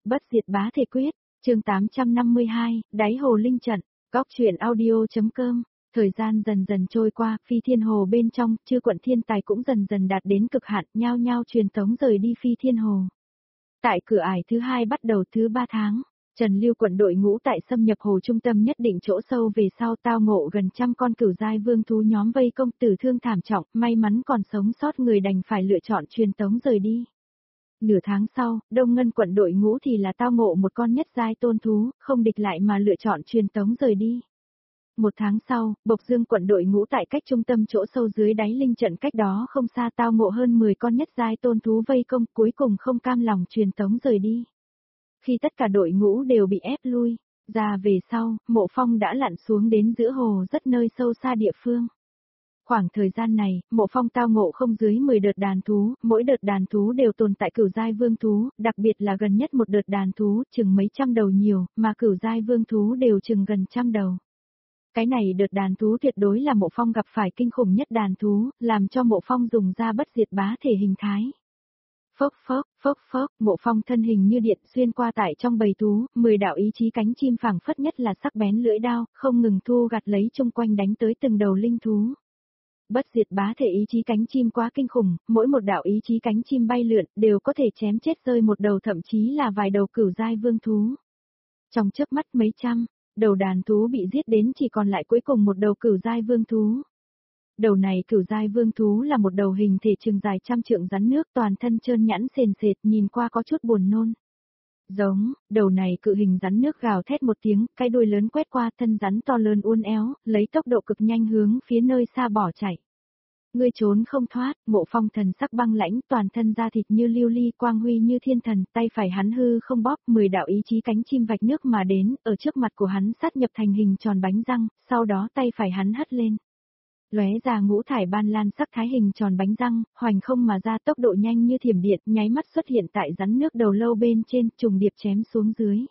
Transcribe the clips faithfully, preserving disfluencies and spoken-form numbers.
Bất diệt bá thể quyết, chương tám trăm năm mươi hai, đáy hồ linh trận, góc truyện audio.com. Thời gian dần dần trôi qua, Phi Thiên Hồ bên trong, chư quận thiên tài cũng dần dần đạt đến cực hạn, nhao nhao truyền tống rời đi Phi Thiên Hồ. Tại cửa ải thứ hai bắt đầu thứ ba tháng, Trần Lưu quận đội ngũ tại xâm nhập hồ trung tâm nhất định chỗ sâu về sau tao ngộ gần trăm con cửu giai vương thú nhóm vây công, tử thương thảm trọng, may mắn còn sống sót người đành phải lựa chọn truyền tống rời đi. Nửa tháng sau, Đông Ngân quận đội ngũ thì là tao ngộ một con nhất giai tôn thú, không địch lại mà lựa chọn truyền tống rời đi. Một tháng sau, Bộc Dương quận đội ngũ tại cách trung tâm chỗ sâu dưới đáy linh trận cách đó không xa tao ngộ hơn mười con nhất giai tôn thú vây công, cuối cùng không cam lòng truyền tống rời đi. Khi tất cả đội ngũ đều bị ép lui, ra về sau, Mộ Phong đã lặn xuống đến giữa hồ rất nơi sâu xa địa phương. Khoảng thời gian này, Mộ Phong tao ngộ không dưới mười đợt đàn thú, mỗi đợt đàn thú đều tồn tại cửu giai vương thú, đặc biệt là gần nhất một đợt đàn thú chừng mấy trăm đầu nhiều, mà cửu giai vương thú đều chừng gần trăm đầu. Cái này đợt đàn thú tuyệt đối là Mộ Phong gặp phải kinh khủng nhất đàn thú, làm cho Mộ Phong dùng ra bất diệt bá thể hình thái. Phốc phốc, phốc phốc, Mộ Phong thân hình như điện xuyên qua tại trong bầy thú, mười đạo ý chí cánh chim phảng phất nhất là sắc bén lưỡi đao, không ngừng thu gặt lấy chung quanh đánh tới từng đầu linh thú. Bất diệt bá thể ý chí cánh chim quá kinh khủng, mỗi một đạo ý chí cánh chim bay lượn đều có thể chém chết rơi một đầu thậm chí là vài đầu cửu giai vương thú. Trong chớp mắt mấy trăm đầu đàn thú bị giết đến chỉ còn lại cuối cùng một đầu cửu giai vương thú. Đầu này cửu giai vương thú là một đầu hình thể chừng dài trăm trượng rắn nước, toàn thân trơn nhẵn sền sệt, nhìn qua có chút buồn nôn. Giống, đầu này cự hình rắn nước gào thét một tiếng, cái đuôi lớn quét qua, thân rắn to lớn uốn éo, lấy tốc độ cực nhanh hướng phía nơi xa bỏ chạy. Ngươi trốn không thoát, Mộ Phong thần sắc băng lãnh, toàn thân da thịt như lưu ly, quang huy như thiên thần, tay phải hắn hư không bóp, mười đạo ý chí cánh chim vạch nước mà đến, ở trước mặt của hắn sát nhập thành hình tròn bánh răng, sau đó tay phải hắn hất lên. Lóe ra ngũ thải ban lan sắc thái hình tròn bánh răng, hoành không mà ra, tốc độ nhanh như thiểm điện, nháy mắt xuất hiện tại rắn nước đầu lâu bên trên, trùng điệp chém xuống dưới.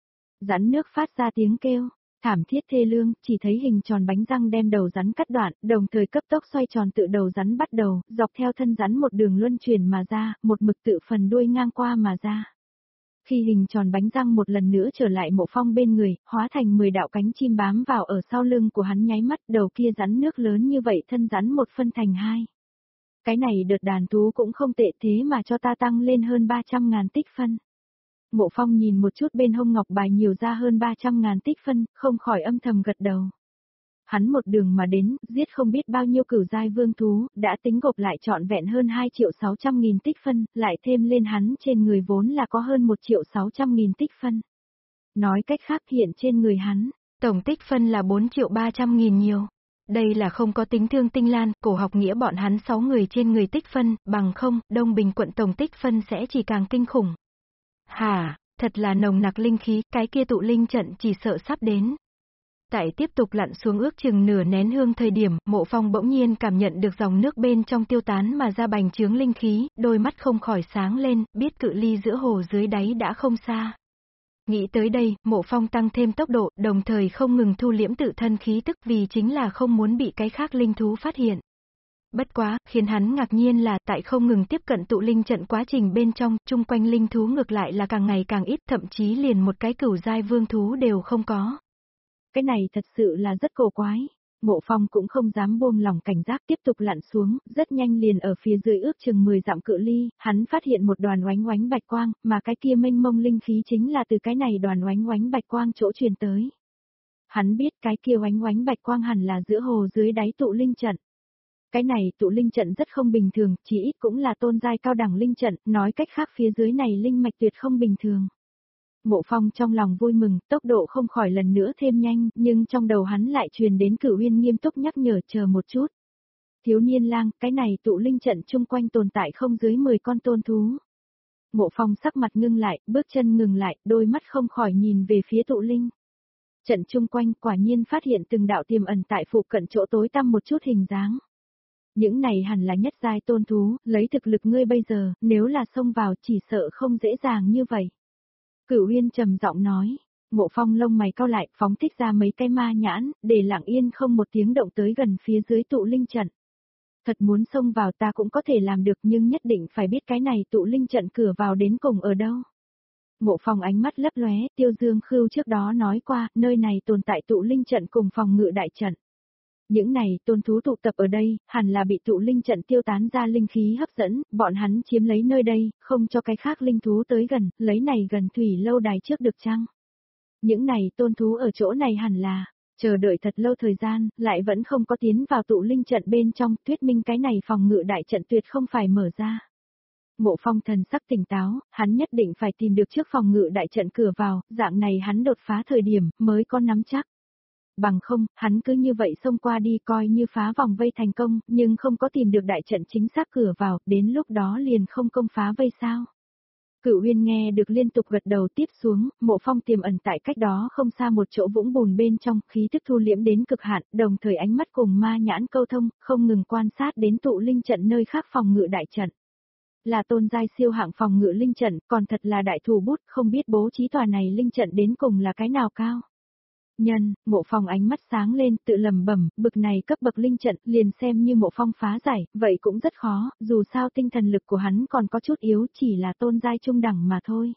Rắn nước phát ra tiếng kêu thảm thiết thê lương, chỉ thấy hình tròn bánh răng đem đầu rắn cắt đoạn, đồng thời cấp tốc xoay tròn tự đầu rắn bắt đầu, dọc theo thân rắn một đường luân chuyển mà ra, một mực tự phần đuôi ngang qua mà ra. Khi hình tròn bánh răng một lần nữa trở lại Mộ Phong bên người, hóa thành mười đạo cánh chim bám vào ở sau lưng của hắn, nháy mắt đầu kia rắn nước lớn như vậy thân rắn một phân thành hai. Cái này đợt đàn thú cũng không tệ, thế mà cho ta tăng lên hơn ba trăm ngàn tích phân. Mộ Phong nhìn một chút bên hông ngọc bài nhiều ra hơn ba trăm ngàn tích phân, không khỏi âm thầm gật đầu. Hắn một đường mà đến, giết không biết bao nhiêu cửu giai vương thú, đã tính gộp lại trọn vẹn hơn hai triệu sáu trăm nghìn tích phân, lại thêm lên hắn trên người vốn là có hơn một triệu sáu trăm nghìn tích phân. Nói cách khác, hiện trên người hắn, tổng tích phân là bốn triệu ba trăm nghìn nhiều. Đây là không có tính Thương Tinh Lan, Cổ Học Nghĩa bọn hắn sáu người trên người tích phân, bằng không, Đông Bình quận tổng tích phân sẽ chỉ càng kinh khủng. Hả, thật là nồng nặc linh khí, cái kia tụ linh trận chỉ sợ sắp đến. Tại tiếp tục lặn xuống ước chừng nửa nén hương thời điểm, Mộ Phong bỗng nhiên cảm nhận được dòng nước bên trong tiêu tán mà ra bành trướng linh khí, đôi mắt không khỏi sáng lên, biết cự ly giữa hồ dưới đáy đã không xa. Nghĩ tới đây, Mộ Phong tăng thêm tốc độ, đồng thời không ngừng thu liễm tự thân khí tức, vì chính là không muốn bị cái khác linh thú phát hiện. Bất quá, khiến hắn ngạc nhiên là tại không ngừng tiếp cận tụ linh trận quá trình bên trong, chung quanh linh thú ngược lại là càng ngày càng ít, thậm chí liền một cái cửu giai vương thú đều không có. Cái này thật sự là rất cổ quái. Mộ Phong cũng không dám buông lỏng cảnh giác, tiếp tục lặn xuống, rất nhanh liền ở phía dưới ước chừng mười dặm cự ly, hắn phát hiện một đoàn oánh oánh bạch quang, mà cái kia mênh mông linh khí chính là từ cái này đoàn oánh oánh bạch quang chỗ truyền tới. Hắn biết cái kia oánh oánh bạch quang hẳn là giữa hồ dưới đáy tụ linh trận. Cái này tụ linh trận rất không bình thường, chỉ ít cũng là tôn giai cao đẳng linh trận, nói cách khác phía dưới này linh mạch tuyệt không bình thường. Mộ Phong trong lòng vui mừng, tốc độ không khỏi lần nữa thêm nhanh, nhưng trong đầu hắn lại truyền đến Cửu Uyên nghiêm túc nhắc nhở chờ một chút. Thiếu niên lang, cái này tụ linh trận chung quanh tồn tại không dưới mười con tôn thú. Mộ Phong sắc mặt ngưng lại, bước chân ngừng lại, đôi mắt không khỏi nhìn về phía tụ linh. Trận chung quanh quả nhiên phát hiện từng đạo tiềm ẩn tại phụ cận chỗ tối tăm một chút hình dáng. Những này hẳn là nhất giai tôn thú, lấy thực lực ngươi bây giờ, nếu là xông vào chỉ sợ không dễ dàng như vậy. Cửu Uyên trầm giọng nói, Mộ Phong lông mày cau lại, phóng thích ra mấy cái ma nhãn, để lặng yên không một tiếng động tới gần phía dưới tụ linh trận. Thật muốn xông vào ta cũng có thể làm được, nhưng nhất định phải biết cái này tụ linh trận cửa vào đến cùng ở đâu. Mộ Phong ánh mắt lấp lóe, Tiêu Dương Khưu trước đó nói qua, nơi này tồn tại tụ linh trận cùng phòng ngự đại trận. Những này tôn thú tụ tập ở đây, hẳn là bị tụ linh trận tiêu tán ra linh khí hấp dẫn, bọn hắn chiếm lấy nơi đây, không cho cái khác linh thú tới gần, lấy này gần thủy lâu đài trước được chăng? Những này tôn thú ở chỗ này hẳn là, chờ đợi thật lâu thời gian, lại vẫn không có tiến vào tụ linh trận bên trong, thuyết minh cái này phòng ngự đại trận tuyệt không phải mở ra. Mộ Phong thần sắc tỉnh táo, hắn nhất định phải tìm được trước phòng ngự đại trận cửa vào, dạng này hắn đột phá thời điểm, mới có nắm chắc. Bằng không, hắn cứ như vậy xông qua đi coi như phá vòng vây thành công, nhưng không có tìm được đại trận chính xác cửa vào, đến lúc đó liền không công phá vây sao. Cửu Uyên nghe được liên tục gật đầu tiếp xuống, Mộ Phong tiềm ẩn tại cách đó không xa một chỗ vũng bùn bên trong, khí tức thu liễm đến cực hạn, đồng thời ánh mắt cùng ma nhãn câu thông, không ngừng quan sát đến tụ linh trận nơi khác phòng ngự đại trận. Là tôn giai siêu hạng phòng ngự linh trận, còn thật là đại thủ bút, không biết bố trí tòa này linh trận đến cùng là cái nào cao. Nhân, Mộ Phong ánh mắt sáng lên, tự lầm bẩm, bực này cấp bậc linh trận, liền xem như Mộ Phong phá giải, vậy cũng rất khó, dù sao tinh thần lực của hắn còn có chút yếu, chỉ là tôn giai trung đẳng mà thôi.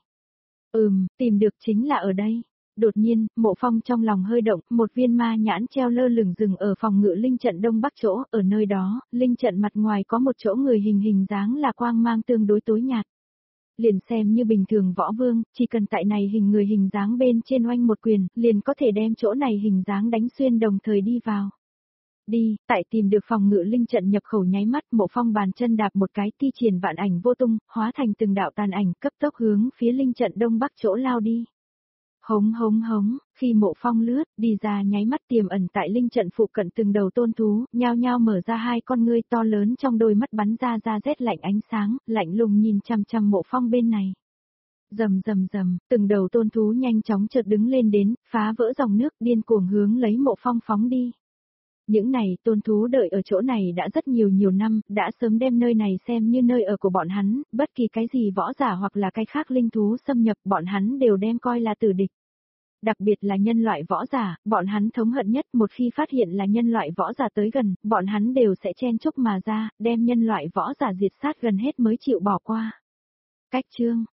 Ừm, tìm được chính là ở đây. Đột nhiên, Mộ Phong trong lòng hơi động, một viên ma nhãn treo lơ lửng rừng ở phòng ngự linh trận đông bắc chỗ, ở nơi đó, linh trận mặt ngoài có một chỗ người hình hình dáng là quang mang tương đối tối nhạt. Liền xem như bình thường võ vương, chỉ cần tại này hình người hình dáng bên trên oanh một quyền, liền có thể đem chỗ này hình dáng đánh xuyên đồng thời đi vào. Đi, tại tìm được phòng ngự linh trận nhập khẩu nháy mắt, Mộ Phong bàn chân đạp một cái thi triển vạn ảnh vô tung, hóa thành từng đạo tàn ảnh, cấp tốc hướng phía linh trận đông bắc chỗ lao đi. Hống hống hống, khi Mộ Phong lướt, đi ra nháy mắt tiềm ẩn tại linh trận phụ cận từng đầu tôn thú, nhao nhao mở ra hai con ngươi to lớn trong đôi mắt bắn ra ra rét lạnh ánh sáng, lạnh lùng nhìn chăm chăm Mộ Phong bên này. Rầm rầm rầm, từng đầu tôn thú nhanh chóng chợt đứng lên đến, phá vỡ dòng nước điên cuồng hướng lấy Mộ Phong phóng đi. Những này tôn thú đợi ở chỗ này đã rất nhiều nhiều năm, đã sớm đem nơi này xem như nơi ở của bọn hắn, bất kỳ cái gì võ giả hoặc là cái khác linh thú xâm nhập bọn hắn đều đem coi là tử địch. Đặc biệt là nhân loại võ giả, bọn hắn thống hận nhất một khi phát hiện là nhân loại võ giả tới gần, bọn hắn đều sẽ chen chúc mà ra, đem nhân loại võ giả diệt sát gần hết mới chịu bỏ qua. Cách chương